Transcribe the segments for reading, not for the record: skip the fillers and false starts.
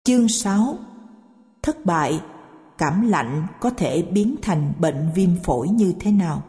Chương 6. Thất bại, cảm lạnh có thể biến thành bệnh viêm phổi như thế nào?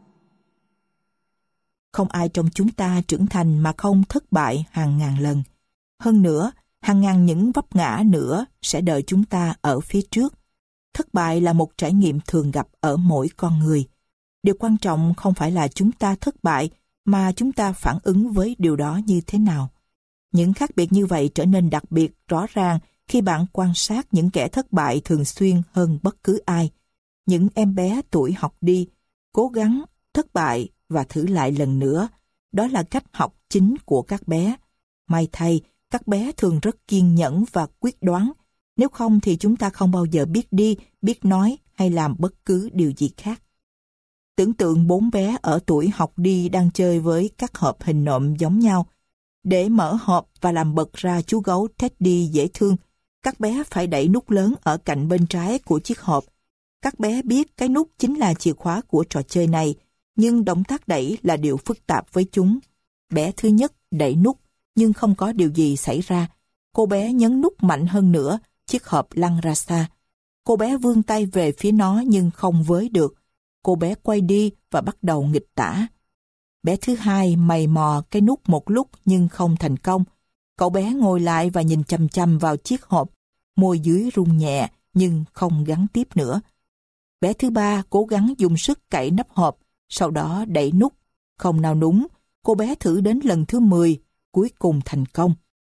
Không ai trong chúng ta trưởng thành mà không thất bại hàng ngàn lần. Hơn nữa, hàng ngàn những vấp ngã nữa sẽ đợi chúng ta ở phía trước. Thất bại là một trải nghiệm thường gặp ở mỗi con người. Điều quan trọng không phải là chúng ta thất bại, mà chúng ta phản ứng với điều đó như thế nào. Những khác biệt như vậy trở nên đặc biệt rõ ràng khi bạn quan sát những kẻ thất bại thường xuyên hơn bất cứ ai. Những em bé tuổi học đi, cố gắng, thất bại và thử lại lần nữa. Đó là cách học chính của các bé. May thay, các bé thường rất kiên nhẫn và quyết đoán. Nếu không thì chúng ta không bao giờ biết đi, biết nói hay làm bất cứ điều gì khác. Tưởng tượng 4 bé ở tuổi học đi đang chơi với các hộp hình nộm giống nhau. Để mở hộp và làm bật ra chú gấu Teddy dễ thương, các bé phải đẩy nút lớn ở cạnh bên trái của chiếc hộp. Các bé biết cái nút chính là chìa khóa của trò chơi này, nhưng động tác đẩy là điều phức tạp với chúng. Bé thứ nhất đẩy nút, nhưng không có điều gì xảy ra. Cô bé nhấn nút mạnh hơn nữa, chiếc hộp lăn ra xa. Cô bé vươn tay về phía nó nhưng không với được. Cô bé quay đi và bắt đầu nghịch tả. Bé thứ hai mày mò cái nút một lúc nhưng không thành công. Cậu bé ngồi lại và nhìn chằm chằm vào chiếc hộp. Môi dưới rung nhẹ nhưng không gắn tiếp nữa. Bé thứ ba cố gắng dùng sức cạy nắp hộp, sau đó đẩy nút. Không nào núng, cô bé thử đến lần thứ 10, cuối cùng thành công.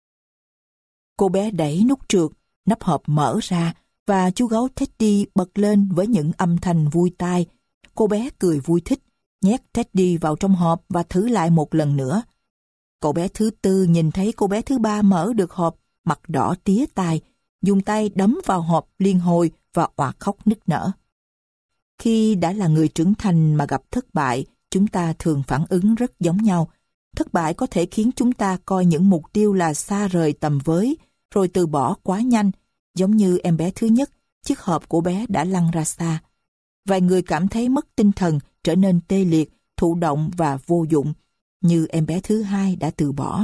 Cô bé đẩy nút trượt, nắp hộp mở ra và chú gấu Teddy bật lên với những âm thanh vui tai. Cô bé cười vui thích, nhét Teddy vào trong hộp và thử lại một lần nữa. Cậu bé thứ tư nhìn thấy cô bé thứ ba mở được hộp, mặt đỏ tía tai, dùng tay đấm vào hộp liên hồi và òa khóc nức nở. Khi đã là người trưởng thành mà gặp thất bại, chúng ta thường phản ứng rất giống nhau. Thất bại có thể khiến chúng ta coi những mục tiêu là xa rời tầm với, rồi từ bỏ quá nhanh, giống như em bé thứ nhất, chiếc hộp của bé đã lăn ra xa. Vài người cảm thấy mất tinh thần, trở nên tê liệt, thụ động và vô dụng, như em bé thứ hai đã từ bỏ.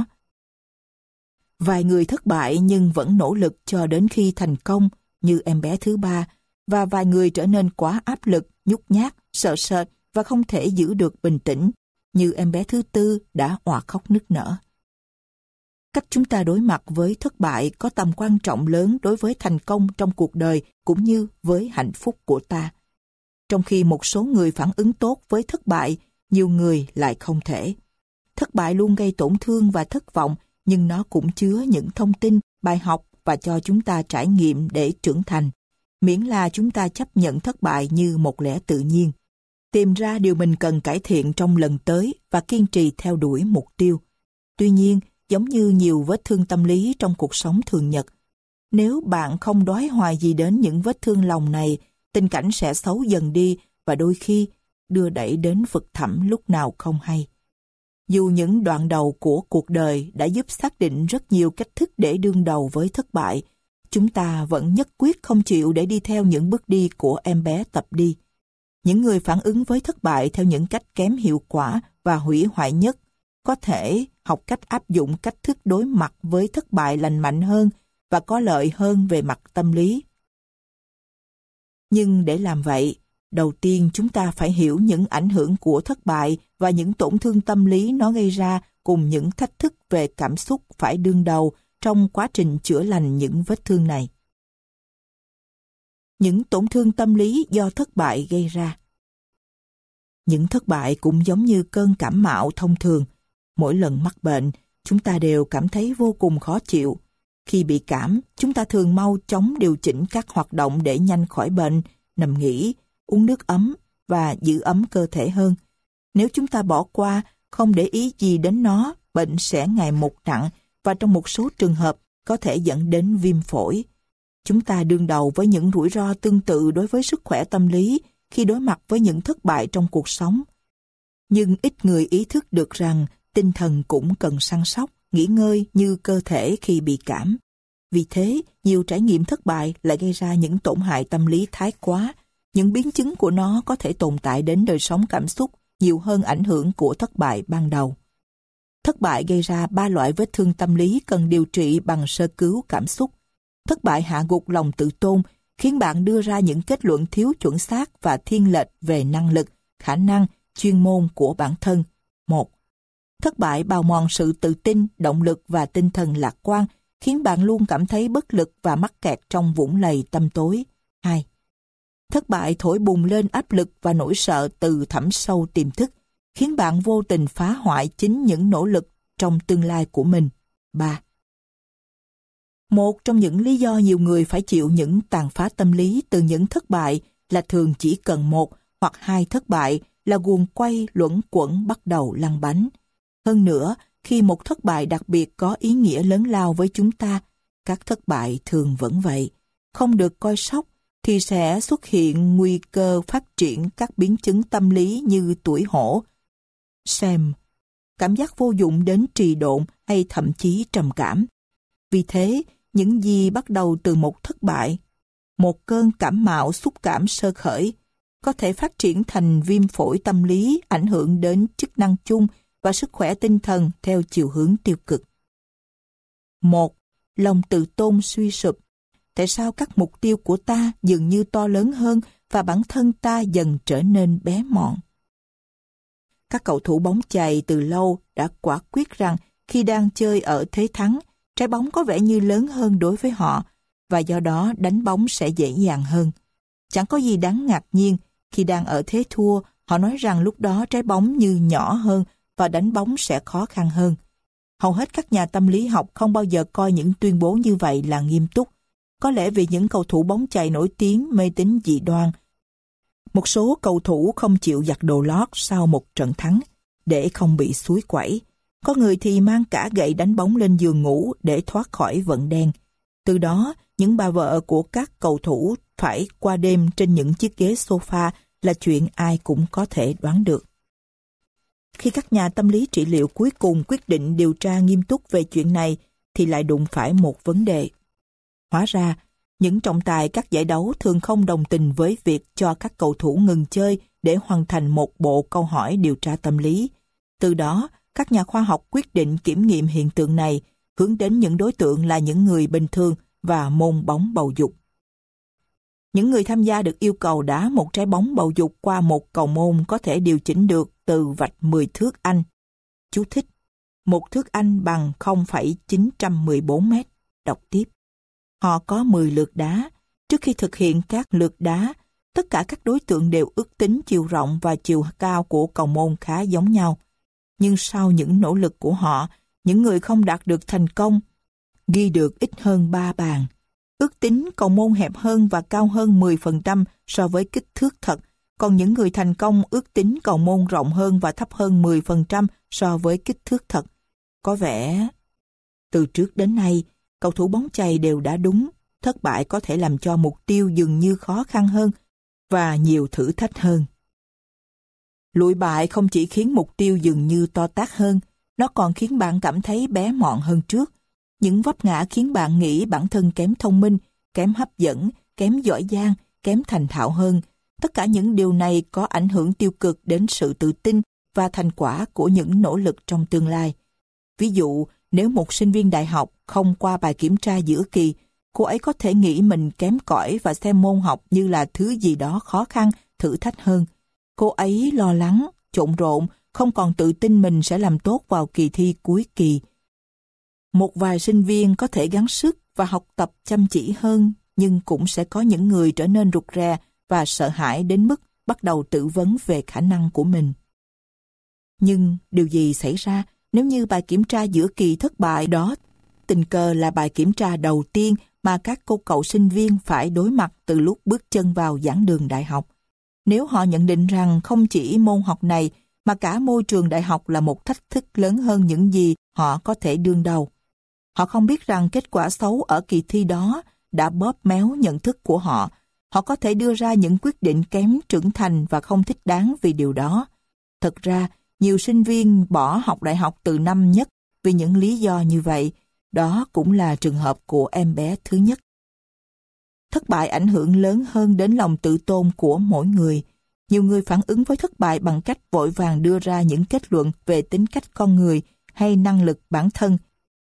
Vài người thất bại nhưng vẫn nỗ lực cho đến khi thành công, như em bé thứ ba, và vài người trở nên quá áp lực, nhút nhát, sợ sệt và không thể giữ được bình tĩnh, như em bé thứ tư đã òa khóc nức nở. Cách chúng ta đối mặt với thất bại có tầm quan trọng lớn đối với thành công trong cuộc đời cũng như với hạnh phúc của ta. Trong khi một số người phản ứng tốt với thất bại, nhiều người lại không thể. Thất bại luôn gây tổn thương và thất vọng, nhưng nó cũng chứa những thông tin, bài học và cho chúng ta trải nghiệm để trưởng thành, miễn là chúng ta chấp nhận thất bại như một lẽ tự nhiên. Tìm ra điều mình cần cải thiện trong lần tới và kiên trì theo đuổi mục tiêu. Tuy nhiên, giống như nhiều vết thương tâm lý trong cuộc sống thường nhật, nếu bạn không đoái hoài gì đến những vết thương lòng này, tình cảnh sẽ xấu dần đi và đôi khi đưa đẩy đến vực thẳm lúc nào không hay. Dù những đoạn đầu của cuộc đời đã giúp xác định rất nhiều cách thức để đương đầu với thất bại, chúng ta vẫn nhất quyết không chịu để đi theo những bước đi của em bé tập đi. Những người phản ứng với thất bại theo những cách kém hiệu quả và hủy hoại nhất có thể học cách áp dụng cách thức đối mặt với thất bại lành mạnh hơn và có lợi hơn về mặt tâm lý. Nhưng để làm vậy, đầu tiên chúng ta phải hiểu những ảnh hưởng của thất bại và những tổn thương tâm lý nó gây ra cùng những thách thức về cảm xúc phải đương đầu trong quá trình chữa lành những vết thương này. Những tổn thương tâm lý do thất bại gây ra. Những thất bại cũng giống như cơn cảm mạo thông thường. Mỗi lần mắc bệnh, chúng ta đều cảm thấy vô cùng khó chịu. Khi bị cảm, chúng ta thường mau chóng điều chỉnh các hoạt động để nhanh khỏi bệnh, nằm nghỉ, uống nước ấm và giữ ấm cơ thể hơn. Nếu chúng ta bỏ qua, không để ý gì đến nó, bệnh sẽ ngày một nặng và trong một số trường hợp có thể dẫn đến viêm phổi. Chúng ta đương đầu với những rủi ro tương tự đối với sức khỏe tâm lý khi đối mặt với những thất bại trong cuộc sống. Nhưng ít người ý thức được rằng tinh thần cũng cần săn sóc, nghỉ ngơi như cơ thể khi bị cảm. Vì thế, nhiều trải nghiệm thất bại lại gây ra những tổn hại tâm lý thái quá. Những biến chứng của nó có thể tồn tại đến đời sống cảm xúc nhiều hơn ảnh hưởng của thất bại ban đầu. Thất bại gây ra 3 loại vết thương tâm lý cần điều trị bằng sơ cứu cảm xúc. Thất bại hạ gục lòng tự tôn, khiến bạn đưa ra những kết luận thiếu chuẩn xác và thiên lệch về năng lực, khả năng, chuyên môn của bản thân. 1. Thất bại bào mòn sự tự tin, động lực và tinh thần lạc quan, khiến bạn luôn cảm thấy bất lực và mắc kẹt trong vũng lầy tăm tối. 2. Thất bại thổi bùng lên áp lực và nỗi sợ từ thẳm sâu tiềm thức, khiến bạn vô tình phá hoại chính những nỗ lực trong tương lai của mình. 3. Một trong những lý do nhiều người phải chịu những tàn phá tâm lý từ những thất bại là thường chỉ cần một hoặc hai thất bại là guồng quay luẩn quẩn bắt đầu lăn bánh. Hơn nữa, khi một thất bại đặc biệt có ý nghĩa lớn lao với chúng ta, các thất bại thường vẫn vậy. Không được coi sóc thì sẽ xuất hiện nguy cơ phát triển các biến chứng tâm lý như tủi hổ, xem, cảm giác vô dụng đến trì độn hay thậm chí trầm cảm. Vì thế, những gì bắt đầu từ một thất bại, một cơn cảm mạo xúc cảm sơ khởi, có thể phát triển thành viêm phổi tâm lý, ảnh hưởng đến chức năng chung và sức khỏe tinh thần theo chiều hướng tiêu cực. 1. Lòng tự tôn suy sụp. Tại sao các mục tiêu của ta dường như to lớn hơn và bản thân ta dần trở nên bé mọn? Các cầu thủ bóng chày từ lâu đã quả quyết rằng khi đang chơi ở thế thắng, trái bóng có vẻ như lớn hơn đối với họ và do đó đánh bóng sẽ dễ dàng hơn. Chẳng có gì đáng ngạc nhiên khi đang ở thế thua, họ nói rằng lúc đó trái bóng như nhỏ hơn và đánh bóng sẽ khó khăn hơn. Hầu hết các nhà tâm lý học không bao giờ coi những tuyên bố như vậy là nghiêm túc. Có lẽ vì những cầu thủ bóng chày nổi tiếng mê tín dị đoan. Một số cầu thủ không chịu giặt đồ lót sau một trận thắng để không bị xúi quẩy. Có người thì mang cả gậy đánh bóng lên giường ngủ để thoát khỏi vận đen. Từ đó, những bà vợ của các cầu thủ phải qua đêm trên những chiếc ghế sofa là chuyện ai cũng có thể đoán được. Khi các nhà tâm lý trị liệu cuối cùng quyết định điều tra nghiêm túc về chuyện này thì lại đụng phải một vấn đề. Hóa ra, những trọng tài các giải đấu thường không đồng tình với việc cho các cầu thủ ngừng chơi để hoàn thành một bộ câu hỏi điều tra tâm lý. Từ đó, các nhà khoa học quyết định kiểm nghiệm hiện tượng này, hướng đến những đối tượng là những người bình thường và môn bóng bầu dục. Những người tham gia được yêu cầu đá một trái bóng bầu dục qua một cầu môn có thể điều chỉnh được từ vạch 10 thước Anh. Chú thích: 1 thước Anh bằng 0,914 mét. Đọc tiếp. Họ có 10 lượt đá. Trước khi thực hiện các lượt đá, tất cả các đối tượng đều ước tính chiều rộng và chiều cao của cầu môn khá giống nhau. Nhưng sau những nỗ lực của họ, những người không đạt được thành công ghi được ít hơn 3 bàn. Ước tính cầu môn hẹp hơn và cao hơn 10% so với kích thước thật, còn những người thành công ước tính cầu môn rộng hơn và thấp hơn 10% so với kích thước thật. Có vẻ, từ trước đến nay, cầu thủ bóng chày đều đã đúng, thất bại có thể làm cho mục tiêu dường như khó khăn hơn và nhiều thử thách hơn. Lụi bại không chỉ khiến mục tiêu dường như to tát hơn, nó còn khiến bạn cảm thấy bé mọn hơn trước. Những vấp ngã khiến bạn nghĩ bản thân kém thông minh, kém hấp dẫn, kém giỏi giang, kém thành thạo hơn. Tất cả những điều này có ảnh hưởng tiêu cực đến sự tự tin và thành quả của những nỗ lực trong tương lai. Ví dụ, nếu một sinh viên đại học không qua bài kiểm tra giữa kỳ, cô ấy có thể nghĩ mình kém cỏi và xem môn học như là thứ gì đó khó khăn, thử thách hơn. Cô ấy lo lắng, trộn rộn, không còn tự tin mình sẽ làm tốt vào kỳ thi cuối kỳ. Một vài sinh viên có thể gắng sức và học tập chăm chỉ hơn, nhưng cũng sẽ có những người trở nên rụt rè và sợ hãi đến mức bắt đầu tự vấn về khả năng của mình. Nhưng điều gì xảy ra nếu như bài kiểm tra giữa kỳ thất bại đó tình cờ là bài kiểm tra đầu tiên mà các cô cậu sinh viên phải đối mặt từ lúc bước chân vào giảng đường đại học? Nếu họ nhận định rằng không chỉ môn học này mà cả môi trường đại học là một thách thức lớn hơn những gì họ có thể đương đầu. Họ không biết rằng kết quả xấu ở kỳ thi đó đã bóp méo nhận thức của họ. Họ có thể đưa ra những quyết định kém trưởng thành và không thích đáng vì điều đó. Thật ra, nhiều sinh viên bỏ học đại học từ năm nhất vì những lý do như vậy. Đó cũng là trường hợp của em bé thứ nhất. Thất bại ảnh hưởng lớn hơn đến lòng tự tôn của mỗi người. Nhiều người phản ứng với thất bại bằng cách vội vàng đưa ra những kết luận về tính cách con người hay năng lực bản thân.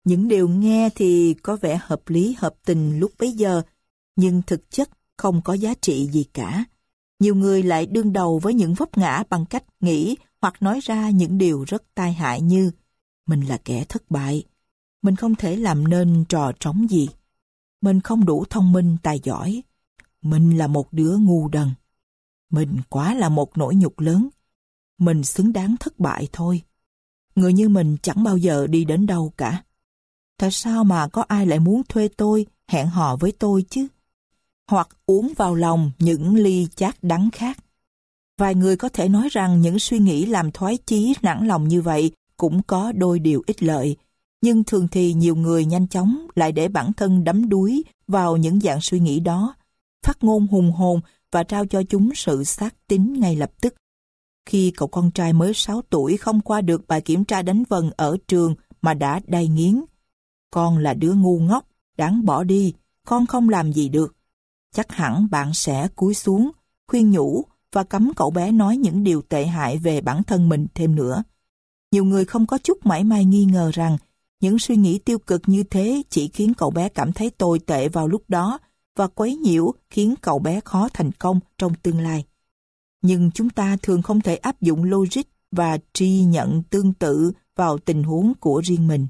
Những điều nghe thì có vẻ hợp lý hợp tình lúc bấy giờ, nhưng thực chất không có giá trị gì cả. Nhiều người lại đương đầu với những vấp ngã bằng cách nghĩ hoặc nói ra những điều rất tai hại như mình là kẻ thất bại, mình không thể làm nên trò trống gì, mình không đủ thông minh tài giỏi, mình là một đứa ngu đần, mình quá là một nỗi nhục lớn, mình xứng đáng thất bại thôi. Người như mình chẳng bao giờ đi đến đâu cả. Tại sao mà có ai lại muốn thuê tôi, hẹn hò với tôi chứ? Hoặc uống vào lòng những ly chát đắng khác. Vài người có thể nói rằng những suy nghĩ làm thoái chí nản lòng như vậy cũng có đôi điều ích lợi, nhưng thường thì nhiều người nhanh chóng lại để bản thân đắm đuối vào những dạng suy nghĩ đó, phát ngôn hùng hồn và trao cho chúng sự xác tín ngay lập tức. Khi cậu con trai mới 6 tuổi không qua được bài kiểm tra đánh vần ở trường mà đã đay nghiến, con là đứa ngu ngốc, đáng bỏ đi, con không làm gì được. Chắc hẳn bạn sẽ cúi xuống, khuyên nhủ và cấm cậu bé nói những điều tệ hại về bản thân mình thêm nữa. Nhiều người không có chút mảy may nghi ngờ rằng những suy nghĩ tiêu cực như thế chỉ khiến cậu bé cảm thấy tồi tệ vào lúc đó và quấy nhiễu khiến cậu bé khó thành công trong tương lai. Nhưng chúng ta thường không thể áp dụng logic và tri nhận tương tự vào tình huống của riêng mình.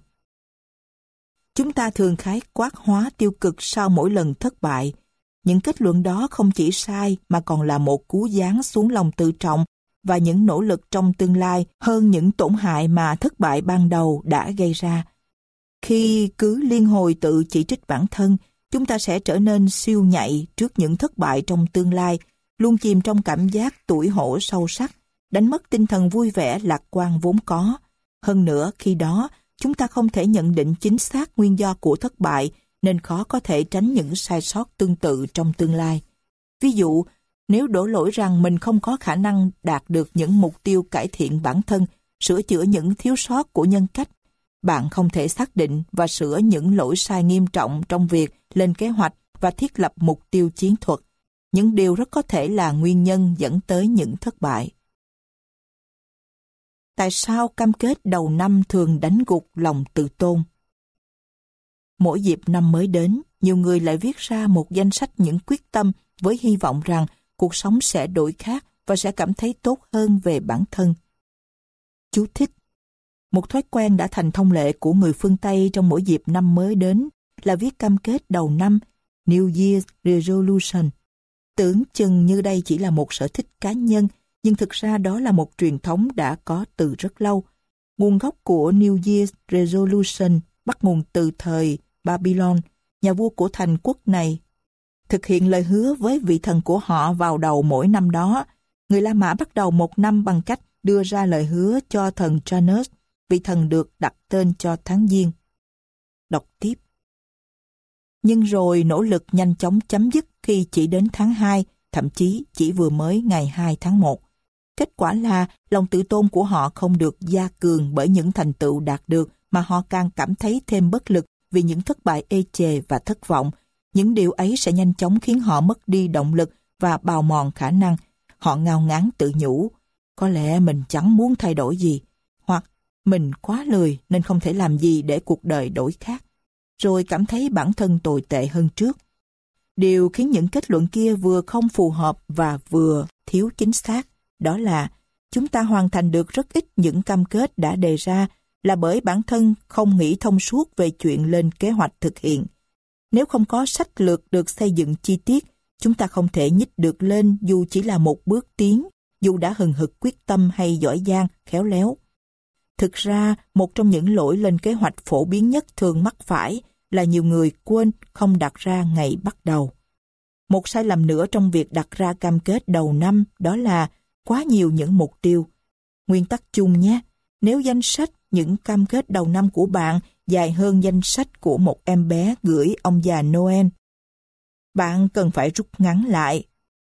Chúng ta thường khái quát hóa tiêu cực sau mỗi lần thất bại. Những kết luận đó không chỉ sai mà còn là một cú giáng xuống lòng tự trọng và những nỗ lực trong tương lai hơn những tổn hại mà thất bại ban đầu đã gây ra. Khi cứ liên hồi tự chỉ trích bản thân, chúng ta sẽ trở nên siêu nhạy trước những thất bại trong tương lai, luôn chìm trong cảm giác tủi hổ sâu sắc, đánh mất tinh thần vui vẻ lạc quan vốn có. Hơn nữa, khi đó, chúng ta không thể nhận định chính xác nguyên do của thất bại, nên khó có thể tránh những sai sót tương tự trong tương lai. Ví dụ, nếu đổ lỗi rằng mình không có khả năng đạt được những mục tiêu cải thiện bản thân, sửa chữa những thiếu sót của nhân cách, bạn không thể xác định và sửa những lỗi sai nghiêm trọng trong việc lên kế hoạch và thiết lập mục tiêu chiến thuật. Những điều rất có thể là nguyên nhân dẫn tới những thất bại. Tại sao cam kết đầu năm thường đánh gục lòng tự tôn? Mỗi dịp năm mới đến, nhiều người lại viết ra một danh sách những quyết tâm với hy vọng rằng cuộc sống sẽ đổi khác và sẽ cảm thấy tốt hơn về bản thân. Chú thích: một thói quen đã thành thông lệ của người phương Tây trong mỗi dịp năm mới đến là viết cam kết đầu năm, New Year's Resolution. Tưởng chừng như đây chỉ là một sở thích cá nhân, nhưng thực ra đó là một truyền thống đã có từ rất lâu. Nguồn gốc của New Year's Resolution bắt nguồn từ thời Babylon, nhà vua của thành quốc này. Thực hiện lời hứa với vị thần của họ vào đầu mỗi năm đó, người La Mã bắt đầu một năm bằng cách đưa ra lời hứa cho thần Janus, vị thần được đặt tên cho tháng Giêng. Đọc tiếp. Nhưng rồi nỗ lực nhanh chóng chấm dứt khi chỉ đến tháng 2, thậm chí chỉ vừa mới ngày 2 tháng 1. Kết quả là lòng tự tôn của họ không được gia cường bởi những thành tựu đạt được, mà họ càng cảm thấy thêm bất lực vì những thất bại ê chề và thất vọng. Những điều ấy sẽ nhanh chóng khiến họ mất đi động lực và bào mòn khả năng. Họ ngao ngán tự nhủ, có lẽ mình chẳng muốn thay đổi gì, hoặc mình quá lười nên không thể làm gì để cuộc đời đổi khác, rồi cảm thấy bản thân tồi tệ hơn trước. Điều khiến những kết luận kia vừa không phù hợp và vừa thiếu chính xác, đó là chúng ta hoàn thành được rất ít những cam kết đã đề ra là bởi bản thân không nghĩ thông suốt về chuyện lên kế hoạch thực hiện. Nếu không có sách lược được xây dựng chi tiết, chúng ta không thể nhích được lên dù chỉ là một bước tiến, dù đã hừng hực quyết tâm hay giỏi giang, khéo léo. Thực ra, một trong những lỗi lên kế hoạch phổ biến nhất thường mắc phải là nhiều người quên không đặt ra ngày bắt đầu. Một sai lầm nữa trong việc đặt ra cam kết đầu năm đó là quá nhiều những mục tiêu. Nguyên tắc chung nhé, nếu danh sách những cam kết đầu năm của bạn dài hơn danh sách của một em bé gửi ông già Noel, bạn cần phải rút ngắn lại.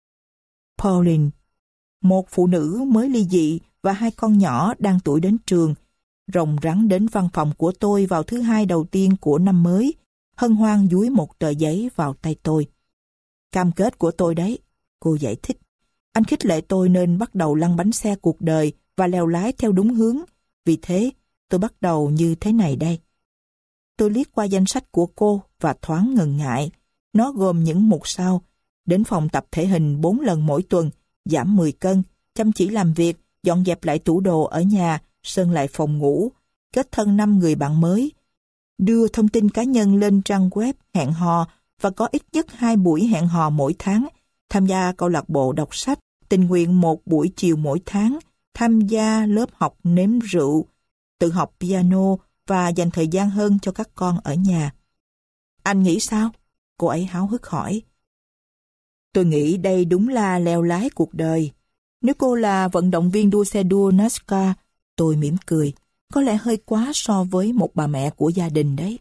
Pauline, một phụ nữ mới ly dị và 2 con nhỏ đang tuổi đến trường, rồng rắn đến văn phòng của tôi vào thứ Hai đầu tiên của năm mới, hân hoan dúi một tờ giấy vào tay tôi. Cam kết của tôi đấy, cô giải thích. Anh khích lệ tôi nên bắt đầu lăn bánh xe cuộc đời và lèo lái theo đúng hướng. Vì thế, tôi bắt đầu như thế này đây. tôi liếc qua danh sách của cô và thoáng ngần ngại. Nó gồm những mục sau: đến phòng tập thể hình 4 lần mỗi tuần, giảm 10 cân, chăm chỉ làm việc, dọn dẹp lại tủ đồ ở nhà, sơn lại phòng ngủ, kết thân 5 người bạn mới, đưa thông tin cá nhân lên trang web, hẹn hò và có ít nhất 2 buổi hẹn hò mỗi tháng, tham gia câu lạc bộ đọc sách, tình nguyện 1 buổi chiều mỗi tháng, tham gia lớp học nếm rượu, tự học piano và dành thời gian hơn cho các con ở nhà. Anh nghĩ sao? Cô ấy háo hức hỏi. Tôi nghĩ đây đúng là leo lái cuộc đời. Nếu cô là vận động viên đua xe đua NASCAR, tôi mỉm cười, có lẽ hơi quá so với một bà mẹ của gia đình đấy.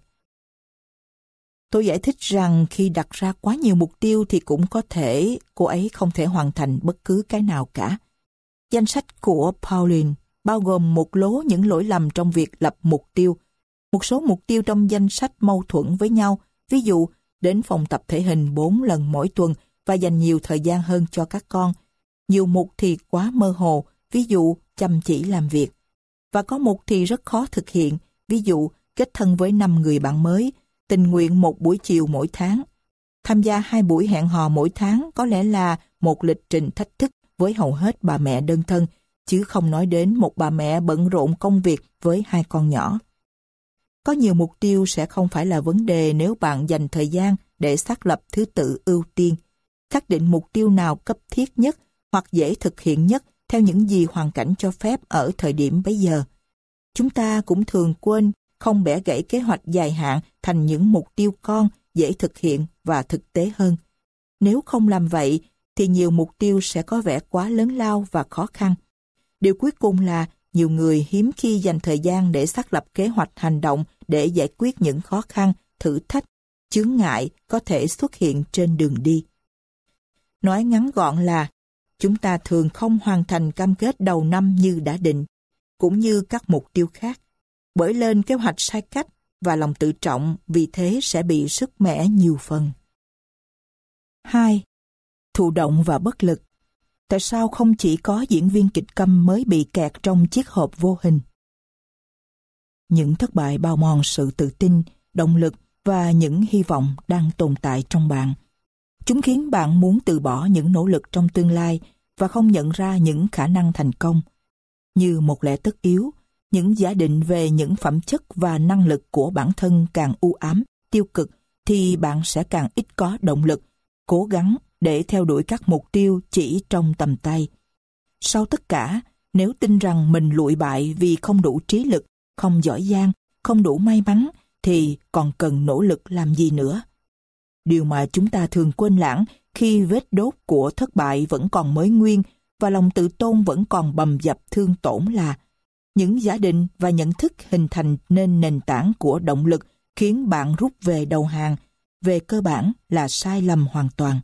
Tôi giải thích rằng khi đặt ra quá nhiều mục tiêu thì cũng có thể cô ấy không thể hoàn thành bất cứ cái nào cả. Danh sách của Pauline bao gồm một lố những lỗi lầm trong việc lập mục tiêu. Một số mục tiêu trong danh sách mâu thuẫn với nhau, ví dụ đến phòng tập thể hình 4 lần mỗi tuần và dành nhiều thời gian hơn cho các con. Nhiều mục thì quá mơ hồ, ví dụ chăm chỉ làm việc. Và có mục thì rất khó thực hiện, ví dụ kết thân với 5 người bạn mới, tình nguyện 1 buổi chiều mỗi tháng. Tham gia 2 buổi hẹn hò mỗi tháng có lẽ là một lịch trình thách thức với hầu hết bà mẹ đơn thân, chứ không nói đến một bà mẹ bận rộn công việc với 2 con nhỏ. Có nhiều mục tiêu sẽ không phải là vấn đề nếu bạn dành thời gian để xác lập thứ tự ưu tiên, xác định mục tiêu nào cấp thiết nhất hoặc dễ thực hiện nhất theo những gì hoàn cảnh cho phép ở thời điểm bấy giờ. Chúng ta cũng thường quên không bẻ gãy kế hoạch dài hạn thành những mục tiêu con dễ thực hiện và thực tế hơn. Nếu không làm vậy, thì nhiều mục tiêu sẽ có vẻ quá lớn lao và khó khăn. Điều cuối cùng là nhiều người hiếm khi dành thời gian để xác lập kế hoạch hành động để giải quyết những khó khăn, thử thách, chướng ngại có thể xuất hiện trên đường đi. Nói ngắn gọn là, chúng ta thường không hoàn thành cam kết đầu năm như đã định, cũng như các mục tiêu khác, bởi lên kế hoạch sai cách và lòng tự trọng vì thế sẽ bị sứt mẻ nhiều phần. 2. Thụ động và bất lực. Tại sao không chỉ có diễn viên kịch câm mới bị kẹt trong chiếc hộp vô hình? Những thất bại bào mòn sự tự tin, động lực và những hy vọng đang tồn tại trong bạn. Chúng khiến bạn muốn từ bỏ những nỗ lực trong tương lai và không nhận ra những khả năng thành công. Như một lẽ tất yếu, những giả định về những phẩm chất và năng lực của bản thân càng u ám, tiêu cực, thì bạn sẽ càng ít có động lực, cố gắng để theo đuổi các mục tiêu chỉ trong tầm tay. Sau tất cả, nếu tin rằng mình lụi bại vì không đủ trí lực, không giỏi giang, không đủ may mắn, thì còn cần nỗ lực làm gì nữa? Điều mà chúng ta thường quên lãng khi vết đốt của thất bại vẫn còn mới nguyên và lòng tự tôn vẫn còn bầm dập thương tổn là những giả định và nhận thức hình thành nên nền tảng của động lực khiến bạn rút về đầu hàng, về cơ bản là sai lầm hoàn toàn.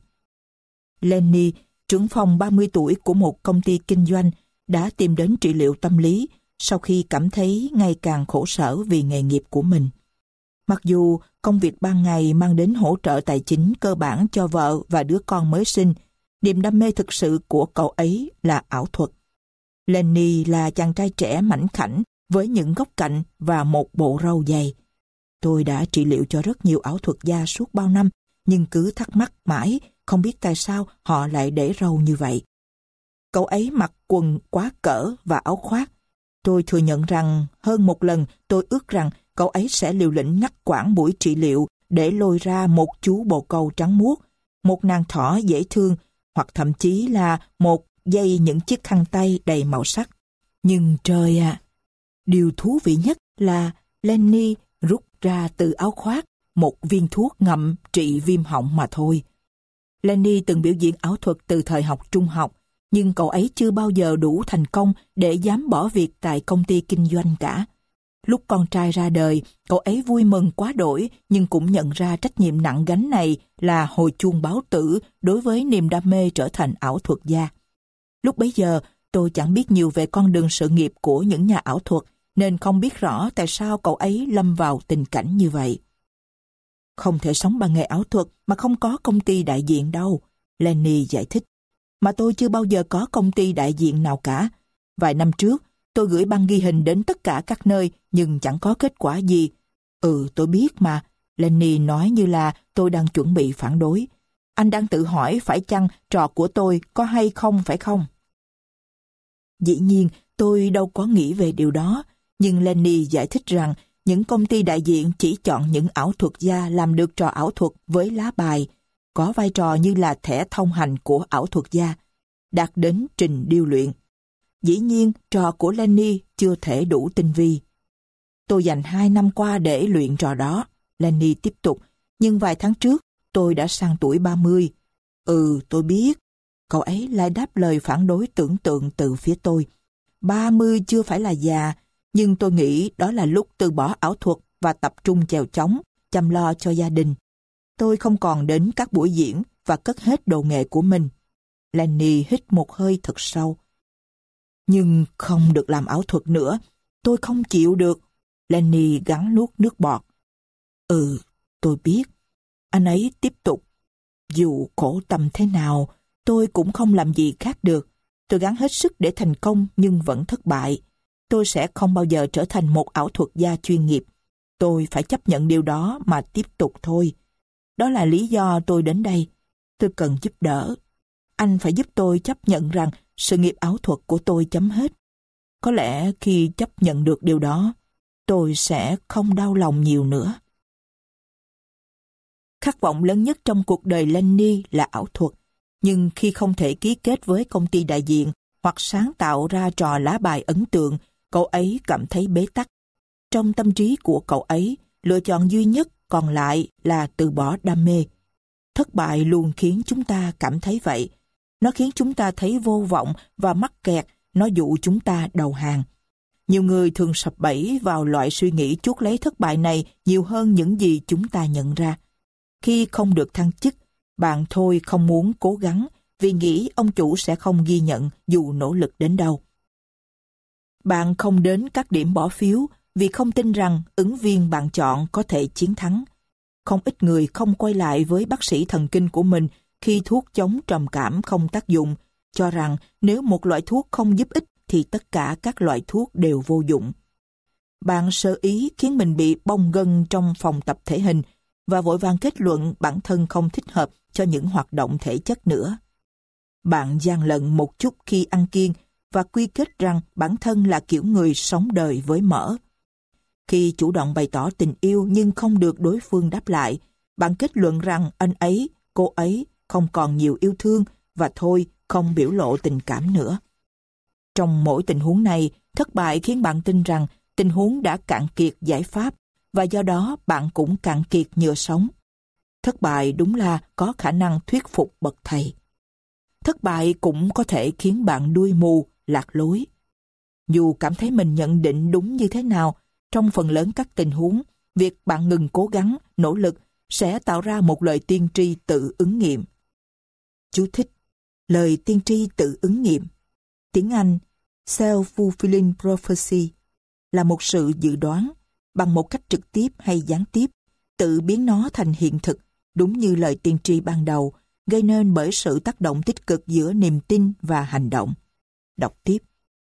Lenny, trưởng phòng 30 tuổi của một công ty kinh doanh, đã tìm đến trị liệu tâm lý sau khi cảm thấy ngày càng khổ sở vì nghề nghiệp của mình. Mặc dù công việc ban ngày mang đến hỗ trợ tài chính cơ bản cho vợ và đứa con mới sinh, niềm đam mê thực sự của cậu ấy là ảo thuật. Lenny là chàng trai trẻ mảnh khảnh với những góc cạnh và một bộ râu dày. Tôi đã trị liệu cho rất nhiều ảo thuật gia suốt bao năm, nhưng cứ thắc mắc mãi, không biết tại sao họ lại để râu như vậy. Cậu ấy mặc quần quá cỡ và áo khoác. Tôi thừa nhận rằng hơn một lần tôi ước rằng cậu ấy sẽ liều lĩnh ngắt quãng buổi trị liệu để lôi ra một chú bồ câu trắng muốt, một nàng thỏ dễ thương, hoặc thậm chí là một dây những chiếc khăn tay đầy màu sắc. Nhưng trời ạ, điều thú vị nhất là Lenny rút ra từ áo khoác một viên thuốc ngậm trị viêm họng mà thôi. Lenny từng biểu diễn ảo thuật từ thời học trung học, nhưng cậu ấy chưa bao giờ đủ thành công để dám bỏ việc tại công ty kinh doanh cả. Lúc con trai ra đời, cậu ấy vui mừng quá đỗi, nhưng cũng nhận ra trách nhiệm nặng gánh này là hồi chuông báo tử đối với niềm đam mê trở thành ảo thuật gia. Lúc bấy giờ, tôi chẳng biết nhiều về con đường sự nghiệp của những nhà ảo thuật, nên không biết rõ tại sao cậu ấy lâm vào tình cảnh như vậy. Không thể sống bằng nghề ảo thuật mà không có công ty đại diện đâu, Lenny giải thích. Mà tôi chưa bao giờ có công ty đại diện nào cả. Vài năm trước, tôi gửi băng ghi hình đến tất cả các nơi nhưng chẳng có kết quả gì. Tôi biết mà. Lenny nói như là tôi đang chuẩn bị phản đối. Anh đang tự hỏi phải chăng trò của tôi có hay không phải không? Dĩ nhiên, tôi đâu có nghĩ về điều đó, nhưng Lenny giải thích rằng những công ty đại diện chỉ chọn những ảo thuật gia làm được trò ảo thuật với lá bài, có vai trò như là thẻ thông hành của ảo thuật gia, đạt đến trình điêu luyện. Dĩ nhiên, trò của Lenny chưa thể đủ tinh vi. Tôi dành 2 năm qua để luyện trò đó, Lenny tiếp tục, nhưng vài tháng trước, tôi đã sang tuổi 30. Tôi biết. Cậu ấy lại đáp lời phản đối tưởng tượng từ phía tôi. 30 chưa phải là già, nhưng tôi nghĩ đó là lúc từ bỏ ảo thuật và tập trung chèo chóng, chăm lo cho gia đình. Tôi không còn đến các buổi diễn và cất hết đồ nghề của mình. Lenny hít một hơi thật sâu. Nhưng không được làm ảo thuật nữa. Tôi không chịu được. Lenny gắng nuốt nước bọt. Tôi biết. Anh ấy tiếp tục. Dù khổ tâm thế nào, tôi cũng không làm gì khác được. Tôi gắng hết sức để thành công nhưng vẫn thất bại. Tôi sẽ không bao giờ trở thành một ảo thuật gia chuyên nghiệp. Tôi phải chấp nhận điều đó mà tiếp tục thôi. Đó là lý do tôi đến đây. Tôi cần giúp đỡ. Anh phải giúp tôi chấp nhận rằng sự nghiệp ảo thuật của tôi chấm hết. Có lẽ khi chấp nhận được điều đó, tôi sẽ không đau lòng nhiều nữa. Khát vọng lớn nhất trong cuộc đời Lenny là ảo thuật, nhưng khi không thể ký kết với công ty đại diện hoặc sáng tạo ra trò lá bài ấn tượng, cậu ấy cảm thấy bế tắc. Trong tâm trí của cậu ấy, lựa chọn duy nhất còn lại là từ bỏ đam mê. Thất bại luôn khiến chúng ta cảm thấy vậy. Nó khiến chúng ta thấy vô vọng và mắc kẹt, nó dụ chúng ta đầu hàng. Nhiều người thường sập bẫy vào loại suy nghĩ chuốc lấy thất bại này nhiều hơn những gì chúng ta nhận ra. Khi không được thăng chức, bạn thôi không muốn cố gắng vì nghĩ ông chủ sẽ không ghi nhận dù nỗ lực đến đâu. Bạn không đến các điểm bỏ phiếu vì không tin rằng ứng viên bạn chọn có thể chiến thắng. Không ít người không quay lại với bác sĩ thần kinh của mình khi thuốc chống trầm cảm không tác dụng, cho rằng nếu một loại thuốc không giúp ích thì tất cả các loại thuốc đều vô dụng. Bạn sơ ý khiến mình bị bong gân trong phòng tập thể hình và vội vàng kết luận bản thân không thích hợp cho những hoạt động thể chất nữa. Bạn gian lận một chút khi ăn kiêng và quy kết rằng bản thân là kiểu người sống đời với mỡ. Khi chủ động bày tỏ tình yêu nhưng không được đối phương đáp lại, bạn kết luận rằng anh ấy, cô ấy không còn nhiều yêu thương và thôi không biểu lộ tình cảm nữa. Trong mỗi tình huống này, thất bại khiến bạn tin rằng tình huống đã cạn kiệt giải pháp và do đó bạn cũng cạn kiệt nhựa sống. Thất bại đúng là có khả năng thuyết phục bậc thầy. Thất bại cũng có thể khiến bạn đuôi mù, lạc lối. Dù cảm thấy mình nhận định đúng như thế nào, trong phần lớn các tình huống, việc bạn ngừng cố gắng, nỗ lực sẽ tạo ra một lời tiên tri tự ứng nghiệm. Chú thích: lời tiên tri tự ứng nghiệm, tiếng Anh self-fulfilling prophecy, là một sự dự đoán bằng một cách trực tiếp hay gián tiếp, tự biến nó thành hiện thực, đúng như lời tiên tri ban đầu, gây nên bởi sự tác động tích cực giữa niềm tin và hành động. Đọc tiếp.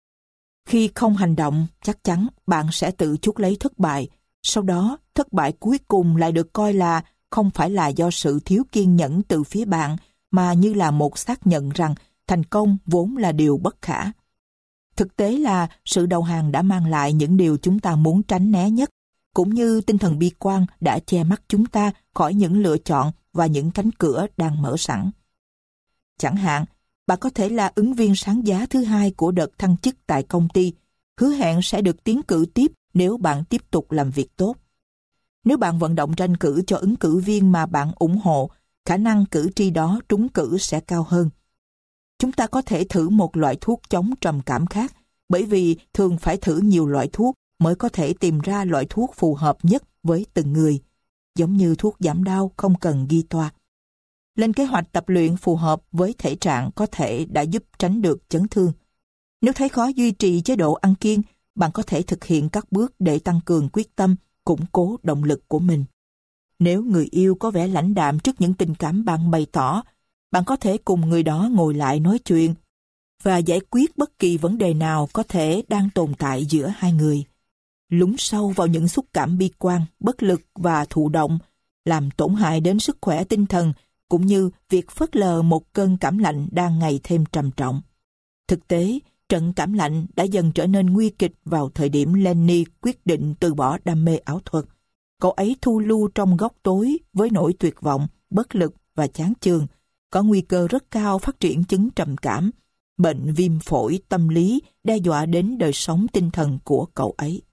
Khi không hành động, chắc chắn bạn sẽ tự chuốc lấy thất bại. Sau đó, thất bại cuối cùng lại được coi là không phải là do sự thiếu kiên nhẫn từ phía bạn, mà như là một xác nhận rằng thành công vốn là điều bất khả. Thực tế là sự đầu hàng đã mang lại những điều chúng ta muốn tránh né nhất, cũng như tinh thần bi quan đã che mắt chúng ta khỏi những lựa chọn và những cánh cửa đang mở sẵn. Chẳng hạn, bạn có thể là ứng viên sáng giá thứ 2 của đợt thăng chức tại công ty, hứa hẹn sẽ được tiến cử tiếp nếu bạn tiếp tục làm việc tốt. Nếu bạn vận động tranh cử cho ứng cử viên mà bạn ủng hộ, khả năng cử tri đó trúng cử sẽ cao hơn. Chúng ta có thể thử một loại thuốc chống trầm cảm khác, bởi vì thường phải thử nhiều loại thuốc mới có thể tìm ra loại thuốc phù hợp nhất với từng người. Giống như thuốc giảm đau không cần ghi toa. Lên kế hoạch tập luyện phù hợp với thể trạng có thể đã giúp tránh được chấn thương. Nếu thấy khó duy trì chế độ ăn kiêng, bạn có thể thực hiện các bước để tăng cường quyết tâm, củng cố động lực của mình. Nếu người yêu có vẻ lãnh đạm trước những tình cảm bạn bày tỏ, bạn có thể cùng người đó ngồi lại nói chuyện và giải quyết bất kỳ vấn đề nào có thể đang tồn tại giữa hai người. lún sâu vào những xúc cảm bi quan, bất lực và thụ động, làm tổn hại đến sức khỏe tinh thần, cũng như việc phớt lờ một cơn cảm lạnh đang ngày thêm trầm trọng. Thực tế, trận cảm lạnh đã dần trở nên nguy kịch vào thời điểm Lenny quyết định từ bỏ đam mê ảo thuật. Cậu ấy thu lưu trong góc tối với nỗi tuyệt vọng, bất lực và chán chường, có nguy cơ rất cao phát triển chứng trầm cảm, bệnh viêm phổi tâm lý đe dọa đến đời sống tinh thần của cậu ấy.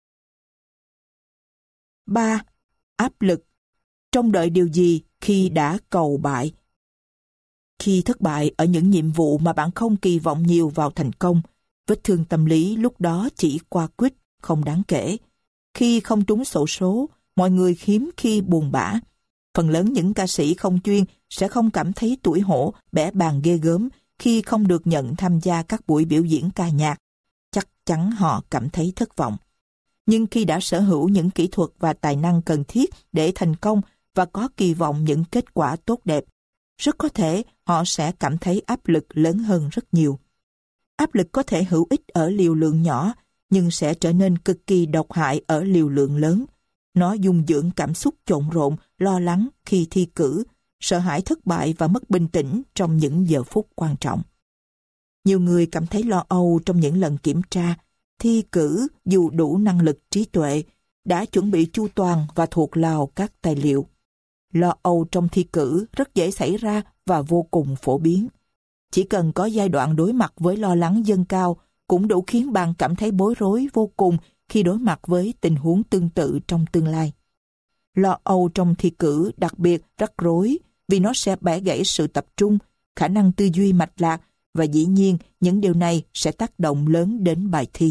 3. Áp lực. Trông đợi điều gì khi đã cầu bại? Khi thất bại ở những nhiệm vụ mà bạn không kỳ vọng nhiều vào thành công, vết thương tâm lý lúc đó chỉ qua quýt, không đáng kể. Khi không trúng xổ số, mọi người hiếm khi buồn bã. Phần lớn những ca sĩ không chuyên sẽ không cảm thấy tủi hổ, bẽ bàng ghê gớm khi không được nhận tham gia các buổi biểu diễn ca nhạc. Chắc chắn họ cảm thấy thất vọng. Nhưng khi đã sở hữu những kỹ thuật và tài năng cần thiết để thành công và có kỳ vọng những kết quả tốt đẹp, rất có thể họ sẽ cảm thấy áp lực lớn hơn rất nhiều. Áp lực có thể hữu ích ở liều lượng nhỏ, nhưng sẽ trở nên cực kỳ độc hại ở liều lượng lớn. Nó dung dưỡng cảm xúc trộn rộn, lo lắng khi thi cử, sợ hãi thất bại và mất bình tĩnh trong những giờ phút quan trọng. Nhiều người cảm thấy lo âu trong những lần kiểm tra, thi cử dù đủ năng lực trí tuệ, đã chuẩn bị chu toàn và thuộc lào các tài liệu. Lo âu trong thi cử rất dễ xảy ra và vô cùng phổ biến. Chỉ cần có giai đoạn đối mặt với lo lắng dâng cao cũng đủ khiến bạn cảm thấy bối rối vô cùng khi đối mặt với tình huống tương tự trong tương lai. Lo âu trong thi cử đặc biệt rắc rối vì nó sẽ bẻ gãy sự tập trung, khả năng tư duy mạch lạc và dĩ nhiên những điều này sẽ tác động lớn đến bài thi.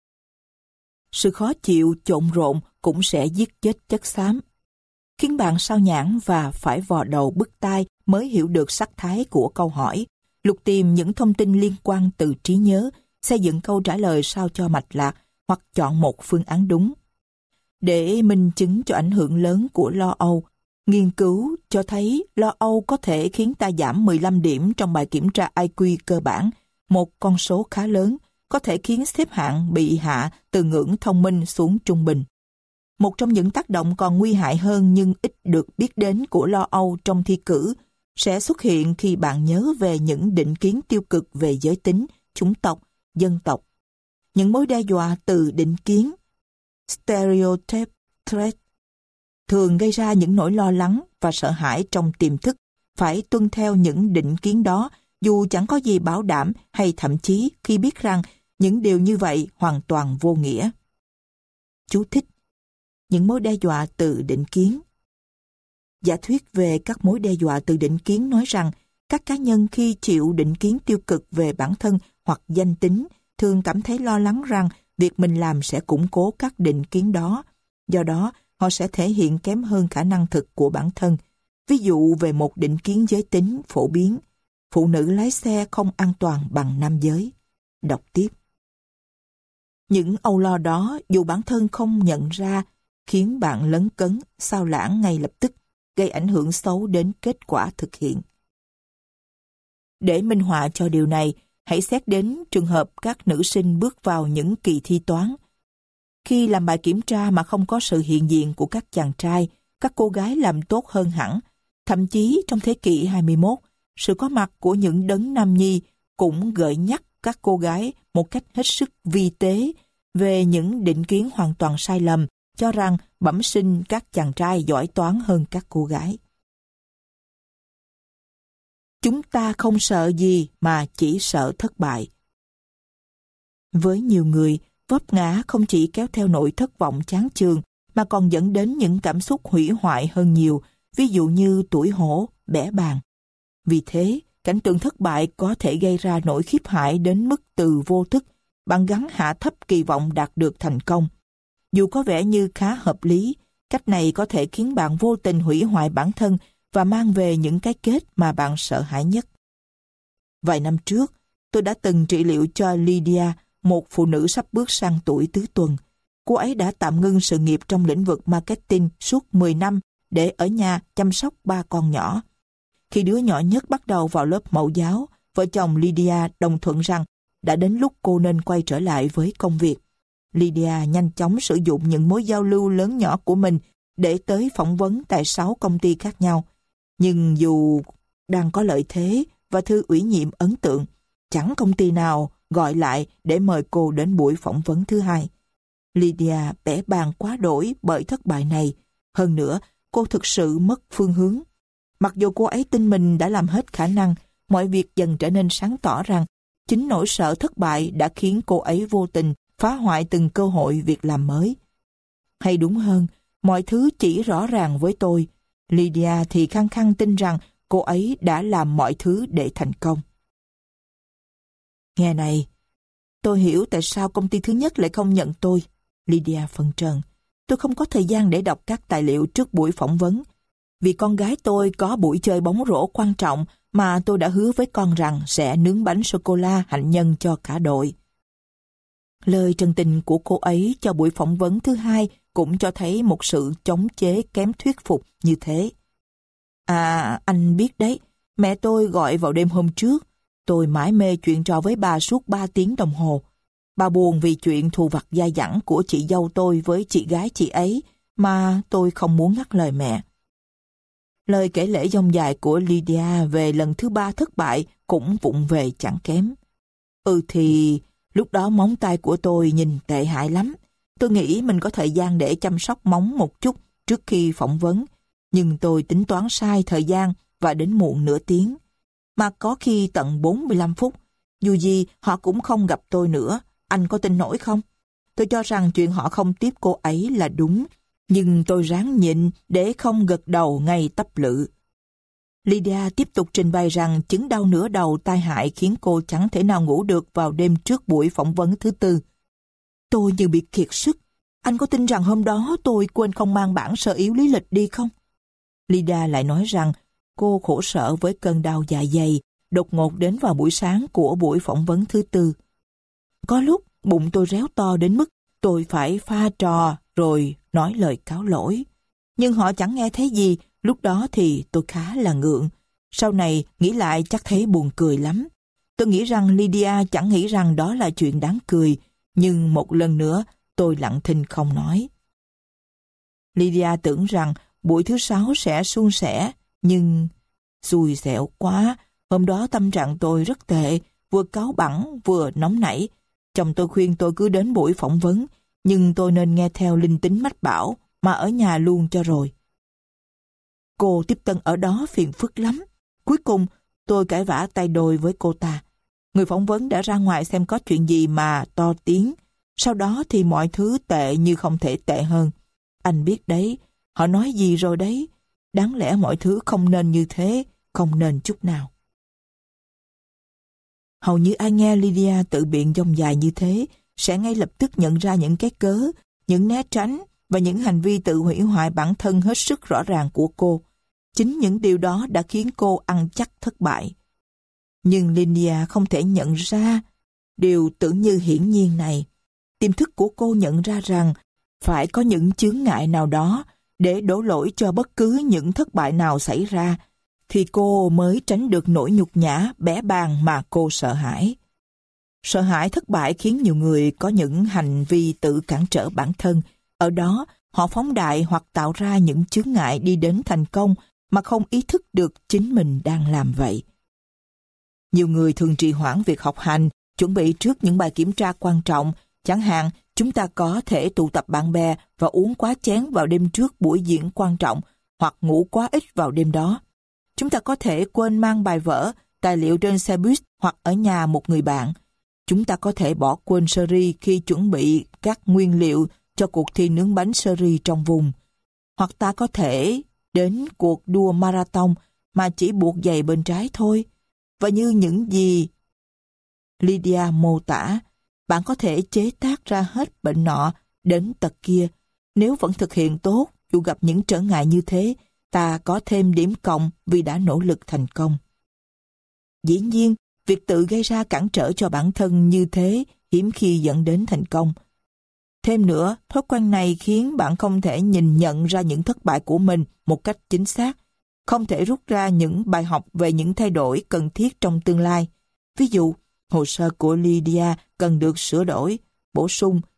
Sự khó chịu trộn rộn cũng sẽ giết chết chất xám, khiến bạn sao nhãng và phải vò đầu bứt tai mới hiểu được sắc thái của câu hỏi, lục tìm những thông tin liên quan từ trí nhớ, xây dựng câu trả lời sao cho mạch lạc hoặc chọn một phương án đúng. Để minh chứng cho ảnh hưởng lớn của lo âu, nghiên cứu cho thấy lo âu có thể khiến ta giảm 15 điểm trong bài kiểm tra IQ cơ bản, một con số khá lớn, có thể khiến xếp hạng bị hạ từ ngưỡng thông minh xuống trung bình. Một trong những tác động còn nguy hại hơn nhưng ít được biết đến của lo âu trong thi cử sẽ xuất hiện khi bạn nhớ về những định kiến tiêu cực về giới tính, chủng tộc, dân tộc. Những mối đe dọa từ định kiến, stereotype threat, thường gây ra những nỗi lo lắng và sợ hãi trong tiềm thức, phải tuân theo những định kiến đó dù chẳng có gì bảo đảm hay thậm chí khi biết rằng những điều như vậy hoàn toàn vô nghĩa. Chú thích: những mối đe dọa từ định kiến. Giả thuyết về các mối đe dọa từ định kiến nói rằng các cá nhân khi chịu định kiến tiêu cực về bản thân hoặc danh tính thường cảm thấy lo lắng rằng việc mình làm sẽ củng cố các định kiến đó. Do đó, họ sẽ thể hiện kém hơn khả năng thực của bản thân. Ví dụ về một định kiến giới tính phổ biến: phụ nữ lái xe không an toàn bằng nam giới. Đọc tiếp. Những âu lo đó, dù bản thân không nhận ra, khiến bạn lấn cấn, xao lãng ngay lập tức, gây ảnh hưởng xấu đến kết quả thực hiện. Để minh họa cho điều này, hãy xét đến trường hợp các nữ sinh bước vào những kỳ thi toán. Khi làm bài kiểm tra mà không có sự hiện diện của các chàng trai, các cô gái làm tốt hơn hẳn. Thậm chí trong thế kỷ 21, sự có mặt của những đấng nam nhi cũng gợi nhắc các cô gái một cách hết sức vi tế về những định kiến hoàn toàn sai lầm, cho rằng bẩm sinh các chàng trai giỏi toán hơn các cô gái. Chúng ta không sợ gì mà chỉ sợ thất bại. Với nhiều người, vấp ngã không chỉ kéo theo nỗi thất vọng chán chường, mà còn dẫn đến những cảm xúc hủy hoại hơn nhiều, ví dụ như tủi hổ, bẽ bàng. Vì thế, cảnh tượng thất bại có thể gây ra nỗi khiếp hãi đến mức từ vô thức, bạn gắng hạ thấp kỳ vọng đạt được thành công. Dù có vẻ như khá hợp lý, cách này có thể khiến bạn vô tình hủy hoại bản thân và mang về những cái kết mà bạn sợ hãi nhất. Vài năm trước, tôi đã từng trị liệu cho Lydia, một phụ nữ sắp bước sang tuổi tứ tuần. Cô ấy đã tạm ngưng sự nghiệp trong lĩnh vực marketing suốt 10 năm để ở nhà chăm sóc 3 con nhỏ. Khi đứa nhỏ nhất bắt đầu vào lớp mẫu giáo, vợ chồng Lydia đồng thuận rằng đã đến lúc cô nên quay trở lại với công việc. Lydia nhanh chóng sử dụng những mối giao lưu lớn nhỏ của mình để tới phỏng vấn tại 6 công ty khác nhau. Nhưng dù đang có lợi thế và thư ủy nhiệm ấn tượng, chẳng công ty nào gọi lại để mời cô đến buổi phỏng vấn thứ hai. Lydia bẽ bàng quá đỗi bởi thất bại này. Hơn nữa, cô thực sự mất phương hướng. Mặc dù cô ấy tin mình đã làm hết khả năng, mọi việc dần trở nên sáng tỏ rằng chính nỗi sợ thất bại đã khiến cô ấy vô tình phá hoại từng cơ hội việc làm mới. Hay đúng hơn, mọi thứ chỉ rõ ràng với tôi. Lydia thì khăng khăng tin rằng cô ấy đã làm mọi thứ để thành công. Nghe này, tôi hiểu tại sao công ty thứ nhất lại không nhận tôi. Lydia phân trần. Tôi không có thời gian để đọc các tài liệu trước buổi phỏng vấn. Vì con gái tôi có buổi chơi bóng rổ quan trọng mà tôi đã hứa với con rằng sẽ nướng bánh sô-cô-la hạnh nhân cho cả đội. Lời trần tình của cô ấy cho buổi phỏng vấn thứ hai cũng cho thấy một sự chống chế kém thuyết phục như thế. À, anh biết đấy, mẹ tôi gọi vào đêm hôm trước. Tôi mải mê chuyện trò với bà suốt 3 tiếng đồng hồ. Bà buồn vì chuyện thù vặt dai dẳng của chị dâu tôi với chị gái chị ấy mà tôi không muốn ngắt lời mẹ. Lời kể lể dông dài của Lydia về lần thứ 3 thất bại cũng vụng về chẳng kém. Thì lúc đó móng tay của tôi nhìn tệ hại lắm. Tôi nghĩ mình có thời gian để chăm sóc móng một chút trước khi phỏng vấn, nhưng tôi tính toán sai thời gian và đến muộn nửa tiếng. Mà có khi tận 45 phút. Dù gì họ cũng không gặp tôi nữa. Anh có tin nổi không? Tôi cho rằng chuyện họ không tiếp cô ấy là đúng, nhưng tôi ráng nhịn để không gật đầu ngay tấp lự. Lydia tiếp tục trình bày rằng chứng đau nửa đầu tai hại khiến cô chẳng thể nào ngủ được vào đêm trước buổi phỏng vấn thứ tư. Tôi như bị kiệt sức. Anh có tin rằng hôm đó tôi quên không mang bản sơ yếu lý lịch đi không? Lydia lại nói rằng cô khổ sở với cơn đau dạ dày đột ngột đến vào buổi sáng của buổi phỏng vấn thứ tư. Có lúc bụng tôi réo to đến mức tôi phải pha trò rồi nói lời cáo lỗi. Nhưng họ chẳng nghe thấy gì, lúc đó thì tôi khá là ngượng. Sau này nghĩ lại chắc thấy buồn cười lắm. Tôi nghĩ rằng Lydia chẳng nghĩ rằng đó là chuyện đáng cười, nhưng một lần nữa tôi lặng thinh không nói. Lydia tưởng rằng buổi thứ 6 sẽ suôn sẻ, nhưng xui xẻo quá. Hôm đó tâm trạng tôi rất tệ, vừa cáu bẳn vừa nóng nảy. Chồng tôi khuyên tôi cứ đến buổi phỏng vấn, nhưng tôi nên nghe theo linh tính mách bảo mà ở nhà luôn cho rồi. Cô tiếp tân ở đó phiền phức lắm. Cuối cùng tôi cãi vã tay đôi với cô ta. Người phỏng vấn đã ra ngoài xem có chuyện gì mà to tiếng. Sau đó thì mọi thứ tệ như không thể tệ hơn. Anh biết đấy, họ nói gì rồi đấy. Đáng lẽ mọi thứ không nên như thế, không nên chút nào. Hầu như ai nghe Lydia tự biện dông dài như thế sẽ ngay lập tức nhận ra những cái cớ, những né tránh và những hành vi tự hủy hoại bản thân hết sức rõ ràng của cô. Chính những điều đó đã khiến cô ăn chắc thất bại. Nhưng Lydia không thể nhận ra điều tưởng như hiển nhiên này. Tiềm thức của cô nhận ra rằng phải có những chướng ngại nào đó để đổ lỗi cho bất cứ những thất bại nào xảy ra, thì cô mới tránh được nỗi nhục nhã bẽ bàng mà cô sợ hãi. Sợ hãi thất bại khiến nhiều người có những hành vi tự cản trở bản thân. Ở đó, họ phóng đại hoặc tạo ra những chướng ngại đi đến thành công mà không ý thức được chính mình đang làm vậy. Nhiều người thường trì hoãn việc học hành, chuẩn bị trước những bài kiểm tra quan trọng. Chẳng hạn, chúng ta có thể tụ tập bạn bè và uống quá chén vào đêm trước buổi diễn quan trọng hoặc ngủ quá ít vào đêm đó. Chúng ta có thể quên mang bài vở, tài liệu trên xe buýt hoặc ở nhà một người bạn. Chúng ta có thể bỏ quên sơ ri khi chuẩn bị các nguyên liệu cho cuộc thi nướng bánh sơ ri trong vùng. Hoặc ta có thể đến cuộc đua marathon mà chỉ buộc giày bên trái thôi. Và như những gì Lydia mô tả, bạn có thể chế tác ra hết bệnh nọ đến tật kia. Nếu vẫn thực hiện tốt, dù gặp những trở ngại như thế, ta có thêm điểm cộng vì đã nỗ lực thành công. Dĩ nhiên, việc tự gây ra cản trở cho bản thân như thế hiếm khi dẫn đến thành công. Thêm nữa, thói quen này khiến bạn không thể nhìn nhận ra những thất bại của mình một cách chính xác, không thể rút ra những bài học về những thay đổi cần thiết trong tương lai. Ví dụ, hồ sơ của Lydia cần được sửa đổi, bổ sung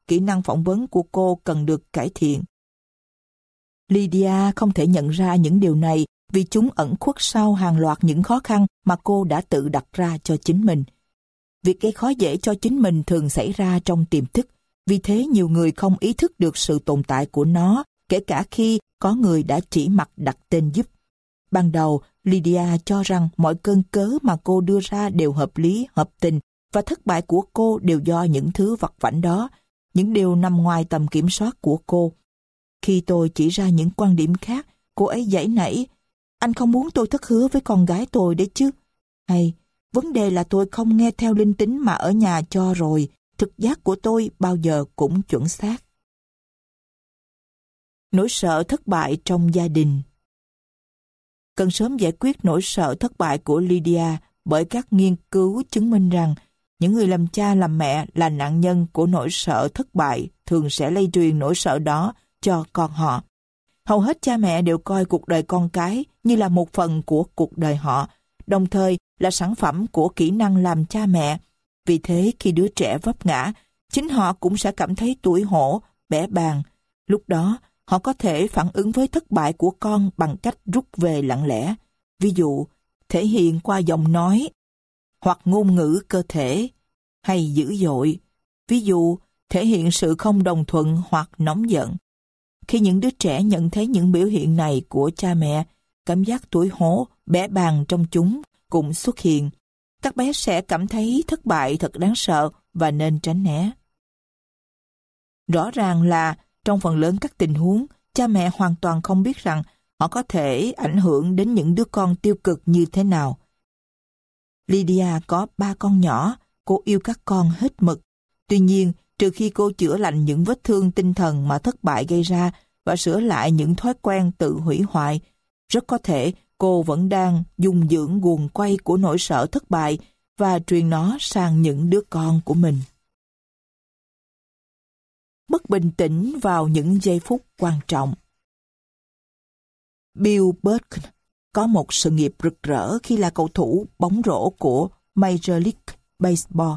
kỹ năng phỏng vấn của cô cần được cải thiện. Lydia không thể nhận ra những điều này vì chúng ẩn khuất sau hàng loạt những khó khăn mà cô đã tự đặt ra cho chính mình. Việc gây khó dễ cho chính mình thường xảy ra trong tiềm thức, vì thế nhiều người không ý thức được sự tồn tại của nó, kể cả khi có người đã chỉ mặt đặt tên giúp. Ban đầu, Lydia cho rằng mọi cơn cớ mà cô đưa ra đều hợp lý, hợp tình, và thất bại của cô đều do những thứ vặt vãnh đó, những điều nằm ngoài tầm kiểm soát của cô. Khi tôi chỉ ra những quan điểm khác, cô ấy giãy nảy: "Anh không muốn tôi thất hứa với con gái tôi đấy chứ?" Hay: "Vấn đề là tôi không nghe theo linh tính mà ở nhà cho rồi, trực giác của tôi bao giờ cũng chuẩn xác." Nỗi sợ thất bại trong gia đình. Cần sớm giải quyết nỗi sợ thất bại của Lydia, bởi các nghiên cứu chứng minh rằng những người làm cha làm mẹ là nạn nhân của nỗi sợ thất bại thường sẽ lây truyền nỗi sợ đó cho con họ. Hầu hết cha mẹ đều coi cuộc đời con cái như là một phần của cuộc đời họ, đồng thời là sản phẩm của kỹ năng làm cha mẹ. Vì thế khi đứa trẻ vấp ngã, chính họ cũng sẽ cảm thấy tủi hổ, bẽ bàng. Lúc đó, họ có thể phản ứng với thất bại của con bằng cách rút về lặng lẽ. Ví dụ, thể hiện qua giọng nói, hoặc ngôn ngữ cơ thể, hay dữ dội. Ví dụ, thể hiện sự không đồng thuận hoặc nóng giận. Khi những đứa trẻ nhận thấy những biểu hiện này của cha mẹ, cảm giác tủi hổ, bẽ bàng trong chúng cũng xuất hiện. Các bé sẽ cảm thấy thất bại thật đáng sợ và nên tránh né. Rõ ràng là trong phần lớn các tình huống, cha mẹ hoàn toàn không biết rằng họ có thể ảnh hưởng đến những đứa con tiêu cực như thế nào. Lydia có 3 con nhỏ, cô yêu các con hết mực. Tuy nhiên, trừ khi cô chữa lành những vết thương tinh thần mà thất bại gây ra và sửa lại những thói quen tự hủy hoại, rất có thể cô vẫn đang dung dưỡng guồng quay của nỗi sợ thất bại và truyền nó sang những đứa con của mình. Mất bình tĩnh vào những giây phút quan trọng. Bill Burke có một sự nghiệp rực rỡ khi là cầu thủ bóng rổ của Major League Baseball.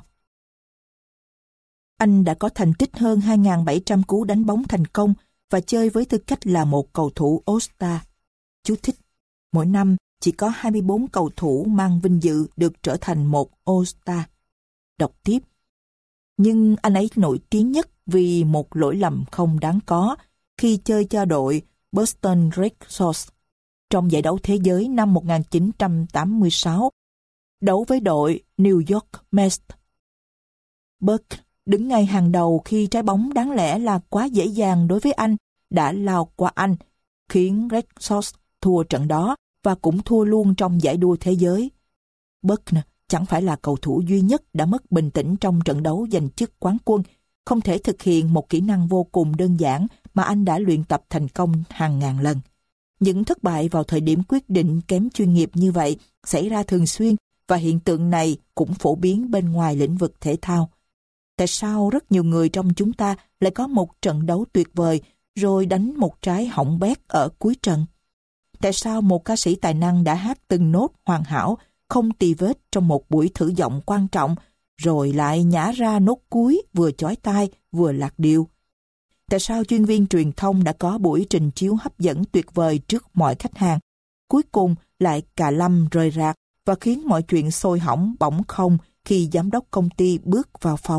Anh đã có thành tích hơn 2.700 cú đánh bóng thành công và chơi với tư cách là một cầu thủ All-Star. Chú thích: mỗi năm chỉ có 24 cầu thủ mang vinh dự được trở thành một All-Star. Đọc tiếp: nhưng anh ấy nổi tiếng nhất vì một lỗi lầm không đáng có khi chơi cho đội Boston Red Sox trong giải đấu thế giới năm 1986, đấu với đội New York Mets. Burke đứng ngay hàng đầu khi trái bóng đáng lẽ là quá dễ dàng đối với anh đã lao qua anh, khiến Red Sox thua trận đó và cũng thua luôn trong giải đua thế giới. Burke chẳng phải là cầu thủ duy nhất đã mất bình tĩnh trong trận đấu giành chức quán quân, không thể thực hiện một kỹ năng vô cùng đơn giản mà anh đã luyện tập thành công hàng ngàn lần. Những thất bại vào thời điểm quyết định kém chuyên nghiệp như vậy xảy ra thường xuyên và hiện tượng này cũng phổ biến bên ngoài lĩnh vực thể thao. Tại sao rất nhiều người trong chúng ta lại có một trận đấu tuyệt vời rồi đánh một trái hỏng bét ở cuối trận? Tại sao một ca sĩ tài năng đã hát từng nốt hoàn hảo, không tì vết trong một buổi thử giọng quan trọng, rồi lại nhả ra nốt cuối vừa chói tai vừa lạc điệu? Tại sao chuyên viên truyền thông đã có buổi trình chiếu hấp dẫn tuyệt vời trước mọi khách hàng, cuối cùng lại cà lâm rời rạc và khiến mọi chuyện sôi hỏng bỏng không khi giám đốc công ty bước vào phòng?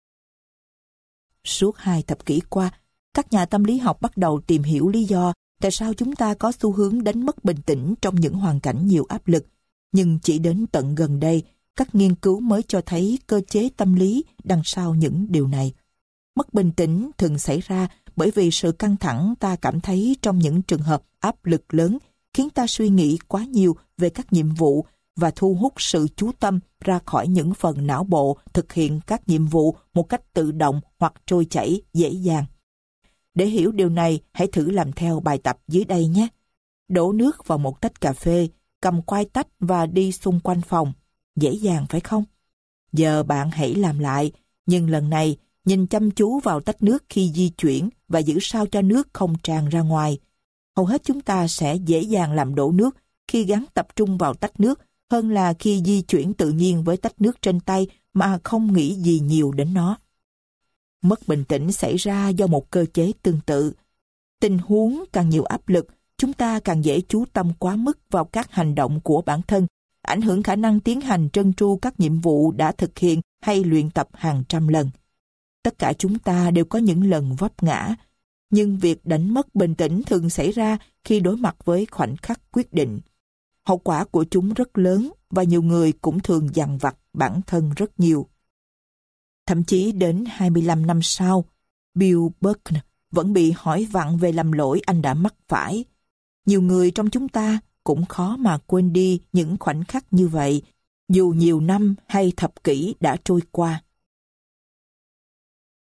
Suốt 2 thập kỷ qua, các nhà tâm lý học bắt đầu tìm hiểu lý do tại sao chúng ta có xu hướng đánh mất bình tĩnh trong những hoàn cảnh nhiều áp lực. Nhưng chỉ đến tận gần đây, các nghiên cứu mới cho thấy cơ chế tâm lý đằng sau những điều này. Mất bình tĩnh thường xảy ra bởi vì sự căng thẳng ta cảm thấy trong những trường hợp áp lực lớn khiến ta suy nghĩ quá nhiều về các nhiệm vụ và thu hút sự chú tâm ra khỏi những phần não bộ thực hiện các nhiệm vụ một cách tự động hoặc trôi chảy dễ dàng. Để hiểu điều này, hãy thử làm theo bài tập dưới đây nhé. Đổ nước vào một tách cà phê, cầm quai tách và đi xung quanh phòng. Dễ dàng phải không? Giờ bạn hãy làm lại, nhưng lần này nhìn chăm chú vào tách nước khi di chuyển và giữ sao cho nước không tràn ra ngoài. Hầu hết chúng ta sẽ dễ dàng làm đổ nước khi gắng tập trung vào tách nước hơn là khi di chuyển tự nhiên với tách nước trên tay mà không nghĩ gì nhiều đến nó. Mất bình tĩnh xảy ra do một cơ chế tương tự. Tình huống càng nhiều áp lực, chúng ta càng dễ chú tâm quá mức vào các hành động của bản thân, ảnh hưởng khả năng tiến hành trơn tru các nhiệm vụ đã thực hiện hay luyện tập hàng trăm lần. Tất cả chúng ta đều có những lần vấp ngã, nhưng việc đánh mất bình tĩnh thường xảy ra khi đối mặt với khoảnh khắc quyết định. Hậu quả của chúng rất lớn và nhiều người cũng thường dằn vặt bản thân rất nhiều. Thậm chí đến 25 năm sau, Bill Buckner vẫn bị hỏi vặn về lầm lỗi anh đã mắc phải. Nhiều người trong chúng ta cũng khó mà quên đi những khoảnh khắc như vậy, dù nhiều năm hay thập kỷ đã trôi qua.